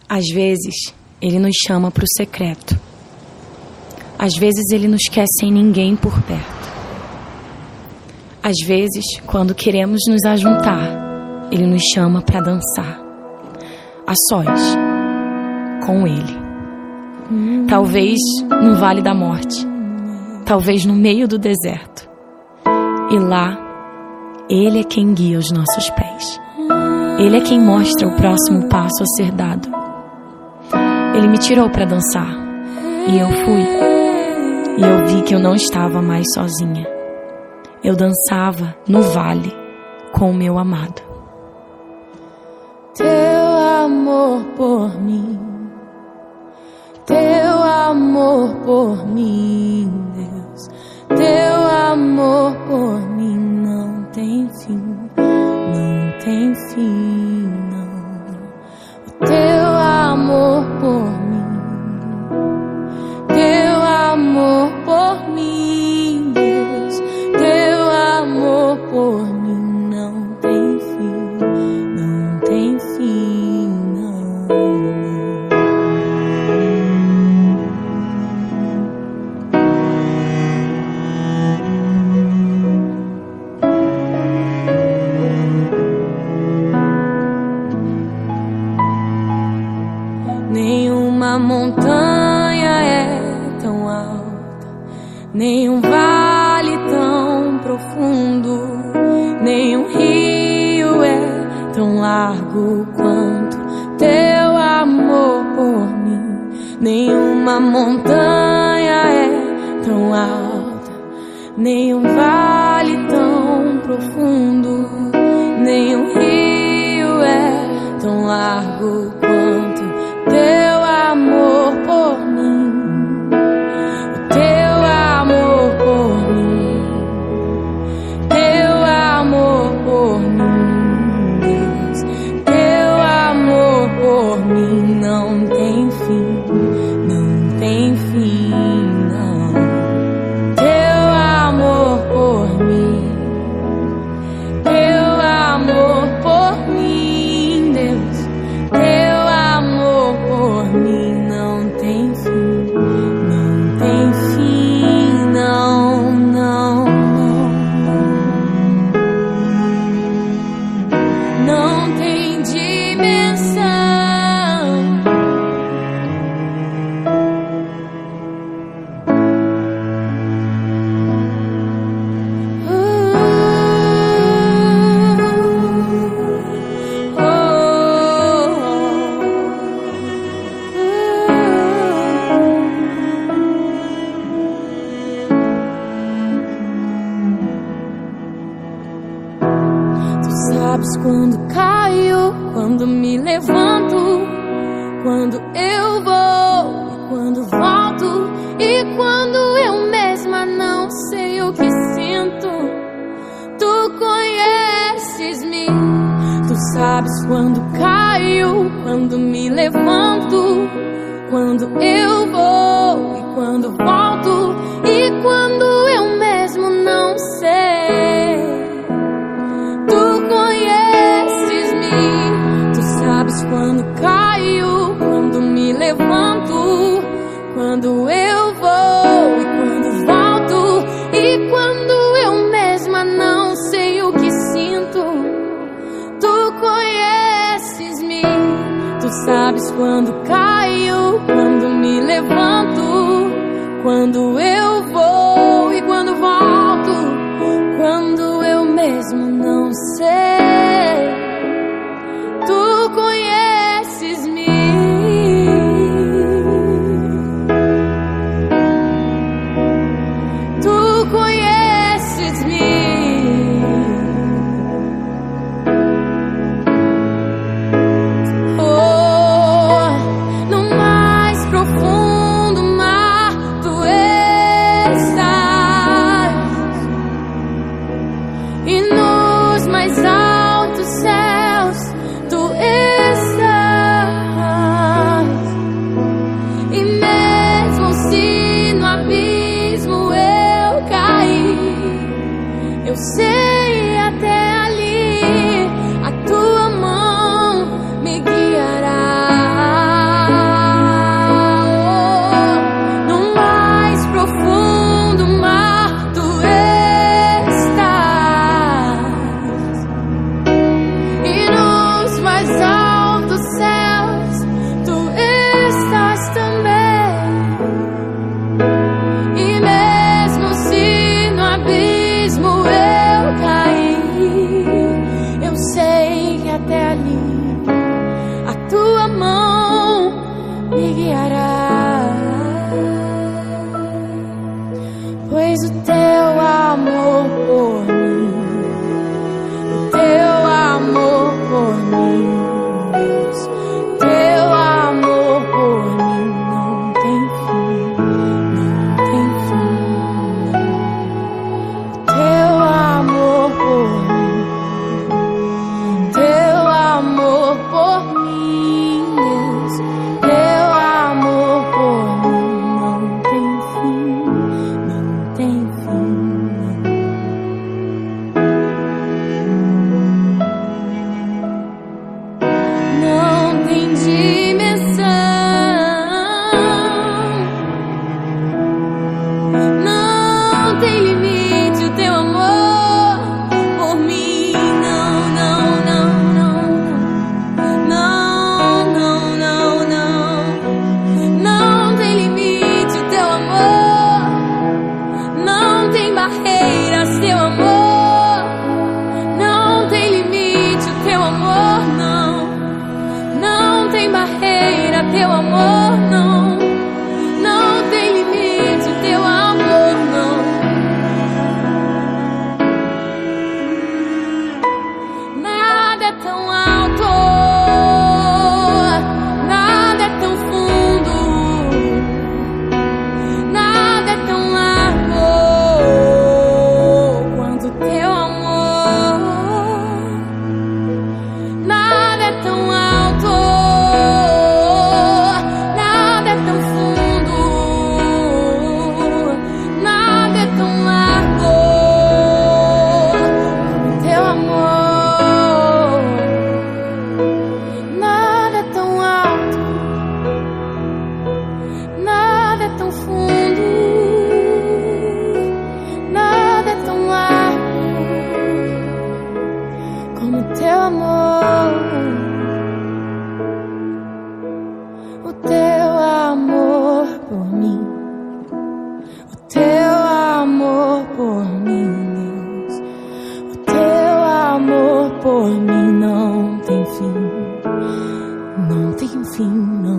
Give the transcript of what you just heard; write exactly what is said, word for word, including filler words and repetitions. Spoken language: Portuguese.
Às vezes, Ele nos chama para o secreto. Às vezes, Ele nos quer sem ninguém por perto. Às vezes, quando queremos nos ajuntar, Ele nos chama para dançar. A sós, com Ele. Talvez no vale da morte. Talvez no meio do deserto. E lá, Ele é quem guia os nossos pés. Ele é quem mostra o próximo passo a ser dado. Ele me tirou para dançar. E eu fui. E eu vi que eu não estava mais sozinha. Eu dançava no vale com o meu amado. Teu amor por mim, Teu amor por mim, Deus. Teu amor por mim não tem fim, não tem fim, não. O Teu amor por mim, Teu amor por mim, Deus. Teu amor por mim não tem fim, não tem fim, não. Nenhuma montanha é tão alta, nenhum vale tão profundo, nenhum rio é tão largo quanto Teu amor por mim. Nenhuma montanha é tão alta, nenhum vale tão profundo, nenhum rio é tão largo quanto Teu amor por mim. O Teu amor por mim, Teu amor por mim, Deus. Teu amor por mim não tem fim, não tem fim, não. Teu amor por mim, Teu amor por mim, Deus. Teu amor por mim não tem fim, não tem fim, não, não, não. Não tem dimensão. Sabes quando caio, quando me levanto, quando eu vou e quando volto, e quando eu mesma não sei o que sinto. Tu conheces-me. Tu sabes quando caio, quando me levanto, quando eu vou e quando volto, e quando eu mesmo não sei. Tu conheces-me. Tu sabes quando caio, quando me levanto, quando eu vou e quando volto, e quando eu mesma não sei o que sinto. Tu conheces-me. Tu sabes quando caio, quando me levanto, quando eu vou e quando volto, quando eu mesmo não sei. Tu conheces-me. Tu conheces-me. Oh, no mais profundo mar tu estás, e nos mais altos céus tu estás. não tem fim, não.